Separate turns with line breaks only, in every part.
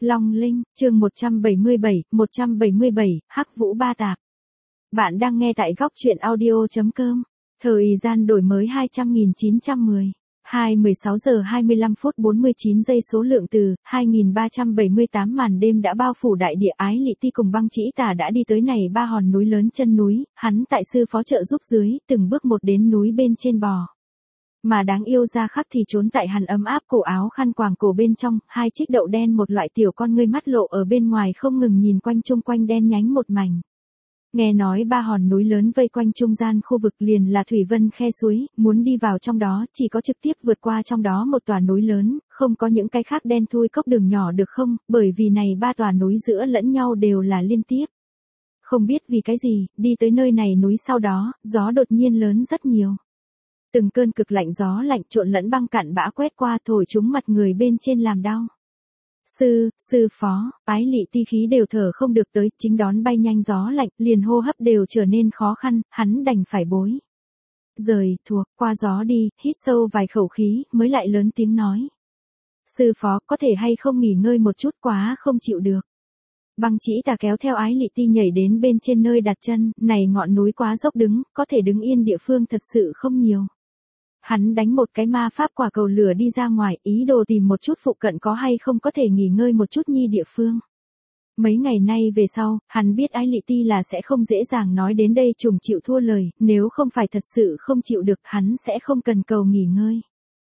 Long Linh, chương 177, Hắc Vũ Ba Tạp. Bạn đang nghe tại góc truyện audio.com. Thời gian đổi mới 200.910. 16 giờ 25 phút 49 giây số lượng từ 2378 màn đêm đã bao phủ đại địa. Ái Lị Ti cùng Băng Chỉ Tà đã đi tới này ba hòn núi lớn chân núi, hắn tại sư phó trợ giúp dưới, từng bước một đến núi bên trên bò. Mà đáng yêu Gia Khắc thì trốn tại hắn ấm áp cổ áo khăn quàng cổ bên trong, hai chiếc đậu đen một loại tiểu con ngươi mắt lộ ở bên ngoài không ngừng nhìn quanh chung quanh đen nhánh một mảnh. Nghe nói ba hòn núi lớn vây quanh trung gian khu vực liền là thủy vân khe suối, muốn đi vào trong đó chỉ có trực tiếp vượt qua trong đó một tòa núi lớn, không có những cái khác đen thui cốc đường nhỏ được không, bởi vì này ba tòa núi giữa lẫn nhau đều là liên tiếp. Không biết vì cái gì, đi tới nơi này núi sau đó, gió đột nhiên lớn rất nhiều. Từng cơn cực lạnh gió lạnh trộn lẫn băng cặn bã quét qua thổi trúng mặt người bên trên làm đau. Sư phó, Ái Lị Ti khí đều thở không được tới, chính đón bay nhanh gió lạnh, liền hô hấp đều trở nên khó khăn, hắn đành phải bối. Rời thuộc, qua gió đi, hít sâu vài khẩu khí, mới lại lớn tiếng nói. Sư phó, có thể hay không nghỉ ngơi một chút, quá không chịu được. Băng Chỉ Tà kéo theo Ái Lị Ti nhảy đến bên trên nơi đặt chân, này ngọn núi quá dốc đứng, có thể đứng yên địa phương thật sự không nhiều. Hắn đánh một cái ma pháp quả cầu lửa đi ra ngoài, ý đồ tìm một chút phụ cận có hay không có thể nghỉ ngơi một chút nhi địa phương. Mấy ngày nay về sau, hắn biết Ái Lị Ti là sẽ không dễ dàng nói đến đây trùng chịu thua lời, nếu không phải thật sự không chịu được hắn sẽ không cần cầu nghỉ ngơi.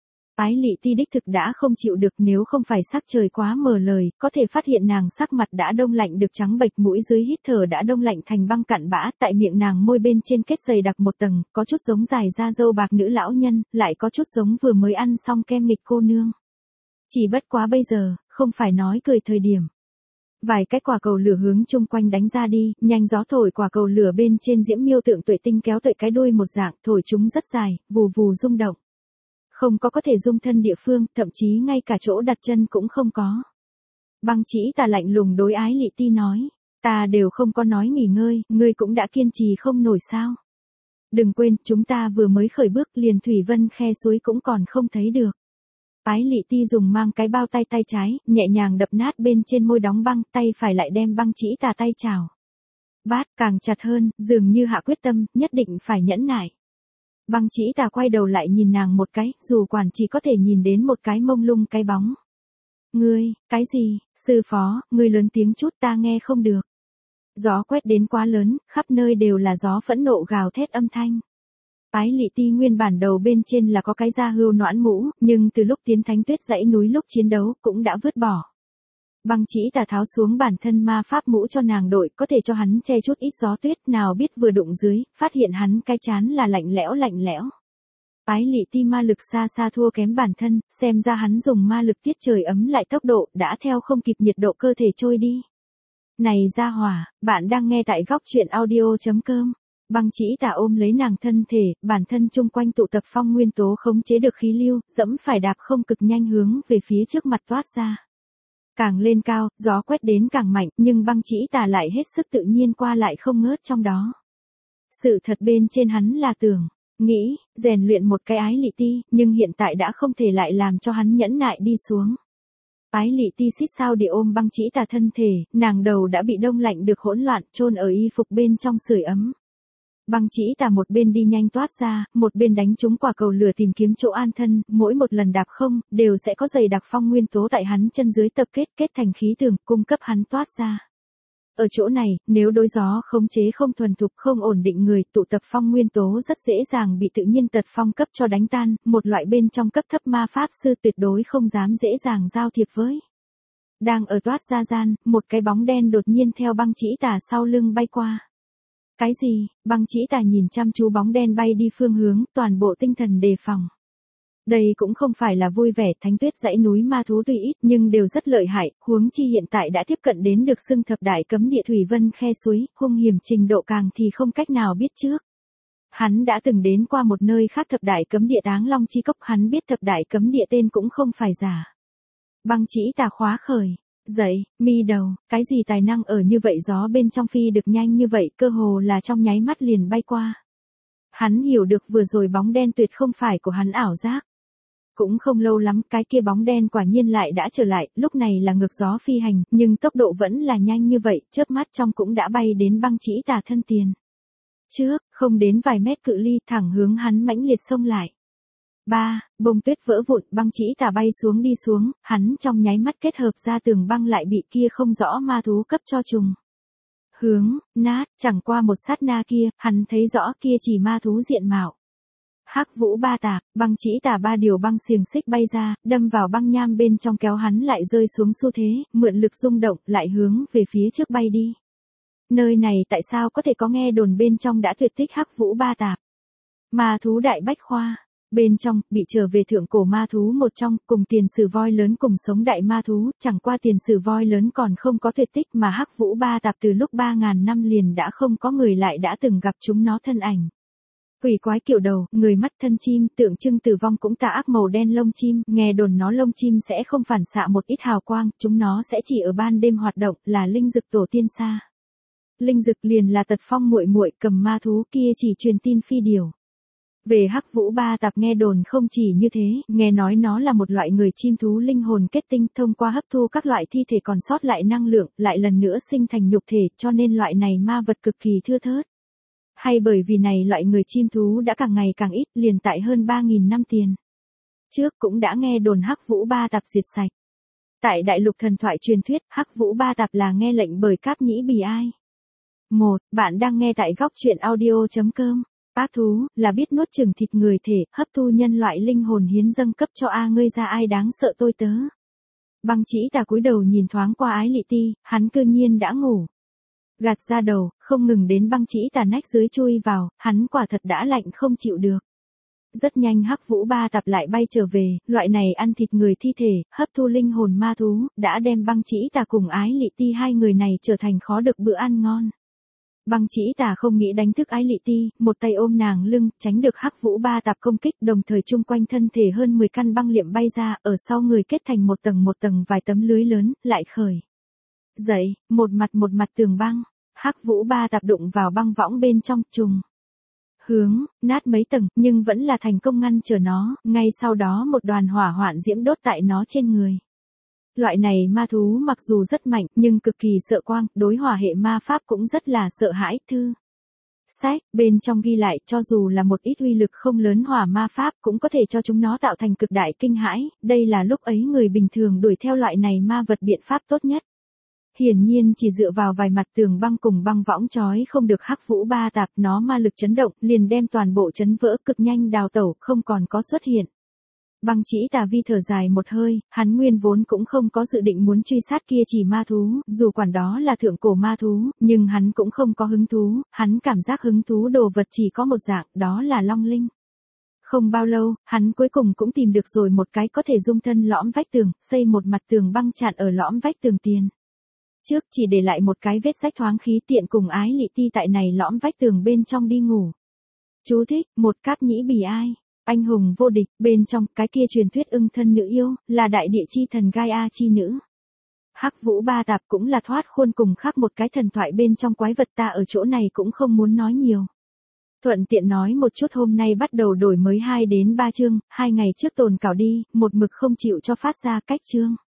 Ái Lị Ti đích thực đã không chịu được, nếu không phải sắc trời quá mờ lời, có thể phát hiện nàng sắc mặt đã đông lạnh được trắng bệch, mũi dưới hít thở đã đông lạnh thành băng cặn bã, tại miệng nàng môi bên trên kết dày đặc một tầng, có chút giống dài da râu bạc nữ lão nhân, lại có chút giống vừa mới ăn xong kem nghịch cô nương. Chỉ bất quá bây giờ, không phải nói cười thời điểm. Vài cái quả cầu lửa hướng chung quanh đánh ra đi, nhanh gió thổi quả cầu lửa bên trên diễm miêu tượng tuệ tinh kéo tuệ cái đuôi một dạng, thổi chúng rất dài, vù vù rung động. Không có thể dung thân địa phương, thậm chí ngay cả chỗ đặt chân cũng không có. Băng Chỉ Tà lạnh lùng đối Ái Lị Ti nói, ta đều không có nói nghỉ ngơi, ngươi cũng đã kiên trì không nổi sao. Đừng quên, chúng ta vừa mới khởi bước liền thủy vân khe suối cũng còn không thấy được. Ái Lị Ti dùng mang cái bao tay trái, nhẹ nhàng đập nát bên trên môi đóng băng, tay phải lại đem Băng Chỉ Tà tay chảo. Bát càng chặt hơn, dường như hạ quyết tâm, nhất định phải nhẫn nại. Băng Chỉ Tà quay đầu lại nhìn nàng một cái, dù quản chỉ có thể nhìn đến một cái mông lung cái bóng. Ngươi, cái gì, sư phó, ngươi lớn tiếng chút ta nghe không được. Gió quét đến quá lớn, khắp nơi đều là gió phẫn nộ gào thét âm thanh. Ái Lị Ti nguyên bản đầu bên trên là có cái da hươu noãn mũ, nhưng từ lúc tiến Thánh Tuyết dãy núi lúc chiến đấu cũng đã vứt bỏ. Băng Chỉ Tà tháo xuống bản thân ma pháp mũ cho nàng đội, có thể cho hắn che chút ít gió tuyết, nào biết vừa đụng dưới, phát hiện hắn cái trán là lạnh lẽo. Ái Lị Ti ma lực xa xa thua kém bản thân, xem ra hắn dùng ma lực tiết trời ấm lại tốc độ, đã theo không kịp nhiệt độ cơ thể trôi đi. Này gia hỏa, bạn đang nghe tại góc truyện audio.com. Băng Chỉ Tà ôm lấy nàng thân thể, bản thân chung quanh tụ tập phong nguyên tố khống chế được khí lưu, dẫm phải đạp không cực nhanh hướng về phía trước mặt toát ra. Càng lên cao, gió quét đến càng mạnh, nhưng Băng Chỉ Tà lại hết sức tự nhiên qua lại không ngớt trong đó. Sự thật bên trên hắn là tưởng, nghĩ, rèn luyện một cái Ái Lị Ti, nhưng hiện tại đã không thể lại làm cho hắn nhẫn nại đi xuống. Ái Lị Ti xít sao để ôm Băng Chỉ Tà thân thể, nàng đầu đã bị đông lạnh được hỗn loạn, chôn ở y phục bên trong sưởi ấm. Băng Chỉ Tà một bên đi nhanh toát ra, một bên đánh trúng quả cầu lửa tìm kiếm chỗ an thân, mỗi một lần đạp không, đều sẽ có dày đặc phong nguyên tố tại hắn chân dưới tập kết thành khí tường, cung cấp hắn toát ra. Ở chỗ này, nếu đối gió khống chế không thuần thục không ổn định người, tụ tập phong nguyên tố rất dễ dàng bị tự nhiên tật phong cấp cho đánh tan, một loại bên trong cấp thấp ma pháp sư tuyệt đối không dám dễ dàng giao thiệp với. Đang ở toát ra gian, một cái bóng đen đột nhiên theo Băng Chỉ Tà sau lưng bay qua. Cái gì? Băng Chỉ Tà nhìn chăm chú bóng đen bay đi phương hướng, toàn bộ tinh thần đề phòng. Đây cũng không phải là vui vẻ, Thánh Tuyết dãy núi ma thú tuy ít nhưng đều rất lợi hại, huống chi hiện tại đã tiếp cận đến được xưng thập đại cấm địa thủy vân khe suối, hung hiểm trình độ càng thì không cách nào biết trước. Hắn đã từng đến qua một nơi khác thập đại cấm địa Táng Long Chi Cốc, hắn biết thập đại cấm địa tên cũng không phải giả. Băng Chỉ Tà khóa khởi. Dậy, mi đầu, cái gì tài năng ở như vậy gió bên trong phi được nhanh như vậy, cơ hồ là trong nháy mắt liền bay qua. Hắn hiểu được vừa rồi bóng đen tuyệt không phải của hắn ảo giác. Cũng không lâu lắm, cái kia bóng đen quả nhiên lại đã trở lại, lúc này là ngược gió phi hành, nhưng tốc độ vẫn là nhanh như vậy, chớp mắt trong cũng đã bay đến băng chỉ tà thân tiền. Trước, không đến vài mét cự ly, thẳng hướng hắn mãnh liệt xông lại. Bông tuyết vỡ vụn, băng chỉ tà bay xuống đi xuống, hắn trong nháy mắt kết hợp ra tường băng lại bị kia không rõ ma thú cấp cho trùng. Nát, chẳng qua một sát na kia, hắn thấy rõ kia chỉ ma thú diện mạo. Hắc Vũ Ba Tạp, băng chỉ tà 3 điều băng xiềng xích bay ra, đâm vào băng nham bên trong kéo hắn lại rơi xuống xu thế, mượn lực rung động, lại hướng về phía trước bay đi. Nơi này tại sao có thể có nghe đồn bên trong đã tuyệt tích Hắc Vũ Ba Tạp? Ma thú đại bách khoa. Bên trong, bị trở về thượng cổ ma thú một trong, cùng tiền sử voi lớn cùng sống đại ma thú, chẳng qua tiền sử voi lớn còn không có tuyệt tích mà Hắc Vũ Ba Tạp từ lúc 3.000 năm liền đã không có người lại đã từng gặp chúng nó thân ảnh. Quỷ quái kiểu đầu, người mắt thân chim, tượng trưng tử vong cũng tà ác màu đen lông chim, nghe đồn nó lông chim sẽ không phản xạ một ít hào quang, chúng nó sẽ chỉ ở ban đêm hoạt động, là linh dực tổ tiên xa. Linh dực liền là Tật Phong muội muội cầm ma thú kia chỉ truyền tin phi điều. Về Hắc Vũ Ba Tạp nghe đồn không chỉ như thế, nghe nói nó là một loại người chim thú linh hồn kết tinh thông qua hấp thu các loại thi thể còn sót lại năng lượng, lại lần nữa sinh thành nhục thể cho nên loại này ma vật cực kỳ thưa thớt. Hay bởi vì này loại người chim thú đã càng ngày càng ít liền tại hơn 3.000 năm tiền. Trước cũng đã nghe đồn Hắc Vũ Ba Tạp diệt sạch. Tại đại lục thần thoại truyền thuyết, Hắc Vũ Ba Tạp là nghe lệnh bởi Cáp Nhĩ Bì Ai. Bạn đang nghe tại góc truyện audio.com. Ác thú, là biết nuốt chửng thịt người thể, hấp thu nhân loại linh hồn hiến dâng cấp cho ngươi ra ai đáng sợ tôi tớ. Băng chỉ tà cúi đầu nhìn thoáng qua Ái Lị Ti, hắn cư nhiên đã ngủ. Gạt ra đầu, không ngừng đến băng chỉ tà nách dưới chui vào, hắn quả thật đã lạnh không chịu được. Rất nhanh Hắc Vũ Ba Tạp lại bay trở về, loại này ăn thịt người thi thể, hấp thu linh hồn ma thú, đã đem băng chỉ tà cùng Ái Lị Ti hai người này trở thành khó được bữa ăn ngon. Băng chỉ tà không nghĩ đánh thức Ái Lị Ti, một tay ôm nàng lưng, tránh được Hắc Vũ Ba Tạp công kích, đồng thời chung quanh thân thể hơn 10 căn băng liệm bay ra, ở sau người kết thành một tầng vài tấm lưới lớn, lại khởi. Dậy, một mặt tường băng, Hắc Vũ Ba Tạp đụng vào băng võng bên trong, trùng. Nát mấy tầng, nhưng vẫn là thành công ngăn trở nó, ngay sau đó một đoàn hỏa hoạn diễm đốt tại nó trên người. Loại này ma thú mặc dù rất mạnh, nhưng cực kỳ sợ quang, đối hỏa hệ ma pháp cũng rất là sợ hãi. Thư sách, bên trong ghi lại, cho dù là một ít uy lực không lớn hỏa ma pháp cũng có thể cho chúng nó tạo thành cực đại kinh hãi, đây là lúc ấy người bình thường đuổi theo loại này ma vật biện pháp tốt nhất. Hiển nhiên chỉ dựa vào vài mặt tường băng cùng băng võng trói không được Hắc Vũ Ba Tạp, nó ma lực chấn động, liền đem toàn bộ chấn vỡ, cực nhanh đào tẩu, không còn có xuất hiện. Băng chỉ tà vi thở dài một hơi, hắn nguyên vốn cũng không có dự định muốn truy sát kia chỉ ma thú, dù quản đó là thượng cổ ma thú, nhưng hắn cũng không có hứng thú, hắn cảm giác hứng thú đồ vật chỉ có một dạng, đó là long linh. Không bao lâu, hắn cuối cùng cũng tìm được rồi một cái có thể dung thân lõm vách tường, xây một mặt tường băng chặn ở lõm vách tường tiền. Trước chỉ để lại một cái vết rách thoáng khí tiện cùng Ái Lị Ti tại này lõm vách tường bên trong đi ngủ. Chú thích, một Cáp Nhĩ Bì Ai. Anh hùng vô địch, bên trong, cái kia truyền thuyết ưng thân nữ yêu, là đại địa chi thần Gaia chi nữ. Hắc Vũ Ba Tạp cũng là thoát khuôn cùng khác một cái thần thoại bên trong quái vật, ta ở chỗ này cũng không muốn nói nhiều. Thuận tiện nói một chút, hôm nay bắt đầu đổi mới 2 đến 3 chương, 2 ngày trước tồn cảo đi, một mực không chịu cho phát ra cách chương.